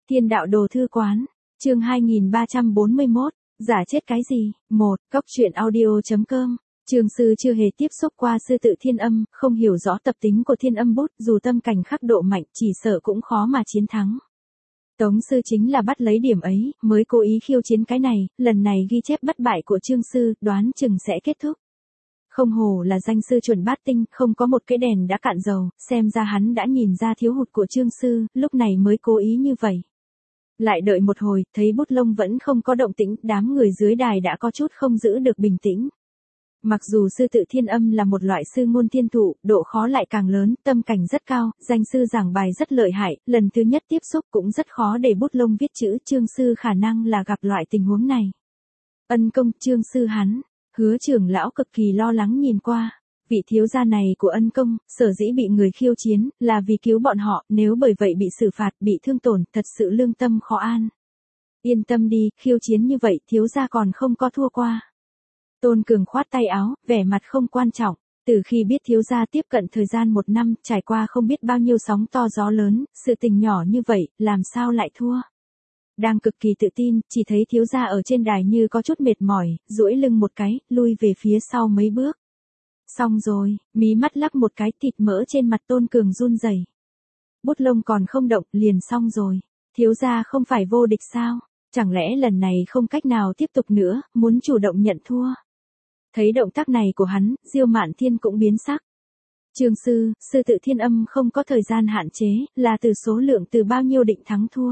Thiên đạo đồ thư quán, chương 2341, giả chết cái gì? 1. Cóc truyện audio.com. Trường sư chưa hề tiếp xúc qua sư tự thiên âm, không hiểu rõ tập tính của thiên âm bút, dù tâm cảnh khắc độ mạnh, chỉ sợ cũng khó mà chiến thắng. Tống sư chính là bắt lấy điểm ấy, mới cố ý khiêu chiến cái này, lần này ghi chép bất bại của Trương sư, đoán chừng sẽ kết thúc. Không hổ là danh sư chuẩn bát tinh, không có một cái đèn đã cạn dầu, xem ra hắn đã nhìn ra thiếu hụt của Trương sư, lúc này mới cố ý như vậy. Lại đợi một hồi, thấy bút lông vẫn không có động tĩnh, đám người dưới đài đã có chút không giữ được bình tĩnh. Mặc dù sư tự thiên âm là một loại sư ngôn thiên thụ, độ khó lại càng lớn, tâm cảnh rất cao, danh sư giảng bài rất lợi hại, lần thứ nhất tiếp xúc cũng rất khó để bút lông viết chữ. Trương sư khả năng là gặp loại tình huống này. Ân công Trương sư hắn, Hứa trưởng lão cực kỳ lo lắng nhìn qua. Vị thiếu gia này của Ân công, sở dĩ bị người khiêu chiến, là vì cứu bọn họ, nếu bởi vậy bị xử phạt, bị thương tổn, thật sự lương tâm khó an. Yên tâm đi, khiêu chiến như vậy, thiếu gia còn không có thua qua. Tôn Cường khoát tay áo, vẻ mặt không quan trọng. Từ khi biết thiếu gia tiếp cận thời gian 1 năm, trải qua không biết bao nhiêu sóng to gió lớn, sự tình nhỏ như vậy, làm sao lại thua. Đang cực kỳ tự tin, chỉ thấy thiếu gia ở trên đài như có chút mệt mỏi, duỗi lưng một cái, lui về phía sau mấy bước. Xong rồi, mí mắt lắc một cái, thịt mỡ trên mặt Tôn Cường run rẩy. Bút lông còn không động, liền xong rồi. Thiếu gia không phải vô địch sao? Chẳng lẽ lần này không cách nào tiếp tục nữa, muốn chủ động nhận thua? Thấy động tác này của hắn, Diêu Mạn Thiên cũng biến sắc. Trương sư, sư tự thiên âm không có thời gian hạn chế, là từ số lượng từ bao nhiêu định thắng thua.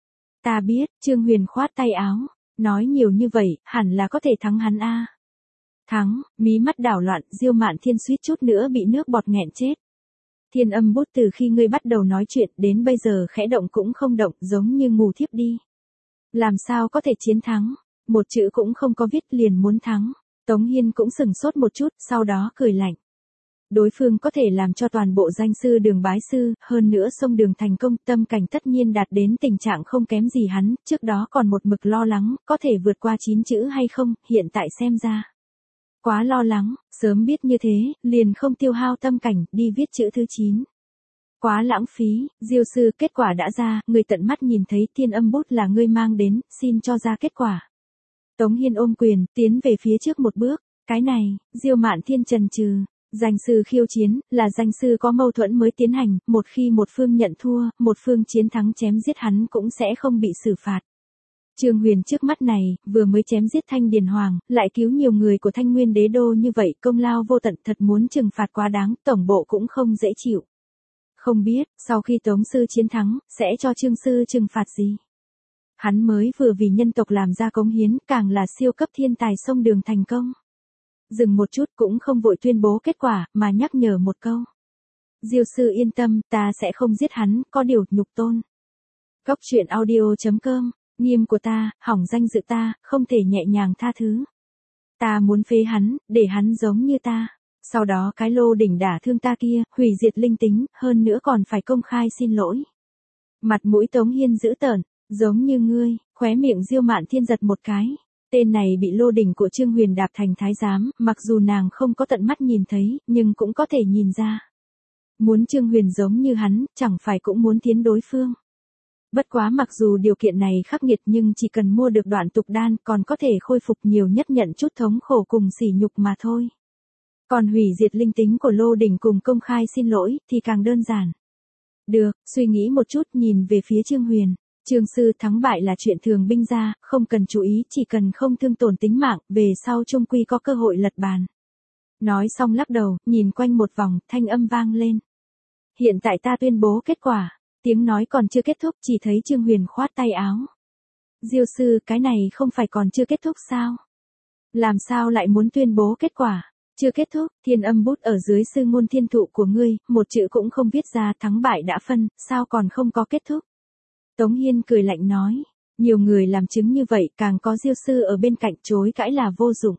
Ta biết, Trương Huyền khoát tay áo, nói nhiều như vậy, hẳn là có thể thắng hắn a. Thắng, mí mắt đảo loạn, Diêu Mạn Thiên suýt chút nữa bị nước bọt nghẹn chết. Thiên âm bút từ khi ngươi bắt đầu nói chuyện đến bây giờ khẽ động cũng không động, giống như ngủ thiếp đi. Làm sao có thể chiến thắng, một chữ cũng không có viết liền muốn thắng. Tống Hiên cũng sừng sốt một chút, sau đó cười lạnh. Đối phương có thể làm cho toàn bộ danh sư đường bái sư, hơn nữa xông đường thành công, tâm cảnh tất nhiên đạt đến tình trạng không kém gì hắn, trước đó còn một mực lo lắng, có thể vượt qua 9 chữ hay không, hiện tại xem ra. Quá lo lắng, sớm biết như thế, liền không tiêu hao tâm cảnh, đi viết chữ thứ 9. Quá lãng phí, Diêu sư, kết quả đã ra, người tận mắt nhìn thấy thiên âm bút là ngươi mang đến, xin cho ra kết quả. Tống Hiên ôm quyền, tiến về phía trước một bước, cái này, Diêu Mạn Thiên chần chừ, danh sư khiêu chiến, là danh sư có mâu thuẫn mới tiến hành, một khi một phương nhận thua, một phương chiến thắng chém giết hắn cũng sẽ không bị xử phạt. Trương Huyền trước mắt này, vừa mới chém giết Thanh Điền Hoàng, lại cứu nhiều người của Thanh Nguyên Đế Đô như vậy, công lao vô tận, thật muốn trừng phạt quá đáng, tổng bộ cũng không dễ chịu. Không biết, sau khi Tống sư chiến thắng, sẽ cho Trương sư trừng phạt gì? Hắn mới vừa vì nhân tộc làm ra cống hiến, càng là siêu cấp thiên tài xông đường thành công. Dừng một chút cũng không vội tuyên bố kết quả, mà nhắc nhở một câu. Diêu sư yên tâm, ta sẽ không giết hắn, có điều nhục tôn. Cóc truyện audio.com, nghiêm của ta, hỏng danh dự ta, không thể nhẹ nhàng tha thứ. Ta muốn phế hắn, để hắn giống như ta. Sau đó cái lô đỉnh đả thương ta kia, hủy diệt linh tính, hơn nữa còn phải công khai xin lỗi. Mặt mũi Tống Hiên dữ tợn, giống như ngươi, khóe miệng Diêu Mạn Thiên giật một cái. Tên này bị lô đỉnh của Trương Huyền đạp thành thái giám, mặc dù nàng không có tận mắt nhìn thấy, nhưng cũng có thể nhìn ra. Muốn Trương Huyền giống như hắn, chẳng phải cũng muốn tiến đối phương. Bất quá mặc dù điều kiện này khắc nghiệt nhưng chỉ cần mua được đoạn tục đan còn có thể khôi phục nhiều nhất nhận chút thống khổ cùng sỉ nhục mà thôi. Còn hủy diệt linh tính của lô đỉnh cùng công khai xin lỗi thì càng đơn giản. Được, suy nghĩ một chút nhìn về phía Trương Huyền. Trương sư thắng bại là chuyện thường binh ra, không cần chú ý, chỉ cần không thương tổn tính mạng, về sau chung quy có cơ hội lật bàn. Nói xong lắc đầu, nhìn quanh một vòng, thanh âm vang lên. Hiện tại ta tuyên bố kết quả. Tiếng nói còn chưa kết thúc, chỉ thấy Trương Huyền khoát tay áo. Diêu sư, cái này không phải còn chưa kết thúc sao? Làm sao lại muốn tuyên bố kết quả? Chưa kết thúc, thiên âm bút ở dưới sư ngôn thiên thụ của ngươi, một chữ cũng không viết ra, thắng bại đã phân, sao còn không có kết thúc? Tống Hiên cười lạnh nói, nhiều người làm chứng như vậy, càng có Diêu sư ở bên cạnh, chối cãi là vô dụng.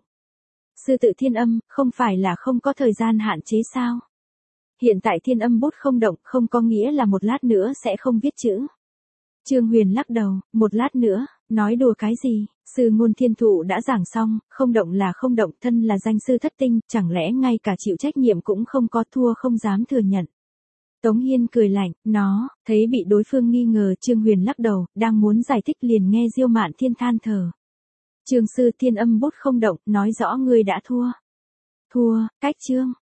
Sư tự thiên âm, không phải là không có thời gian hạn chế sao? Hiện tại thiên âm bút không động, không có nghĩa là một lát nữa sẽ không viết chữ. Trương Huyền lắc đầu, một lát nữa, nói đùa cái gì, sư ngôn thiên thụ đã giảng xong, không động là không động, thân là danh sư thất tinh, chẳng lẽ ngay cả chịu trách nhiệm cũng không có, thua không dám thừa nhận. Tống Hiên cười lạnh, thấy bị đối phương nghi ngờ, Trương Huyền lắc đầu, đang muốn giải thích liền nghe Diêu Mạn Thiên than thở. Trường sư Thiên Âm Bút không động, nói rõ ngươi đã thua. Thua, cách Trương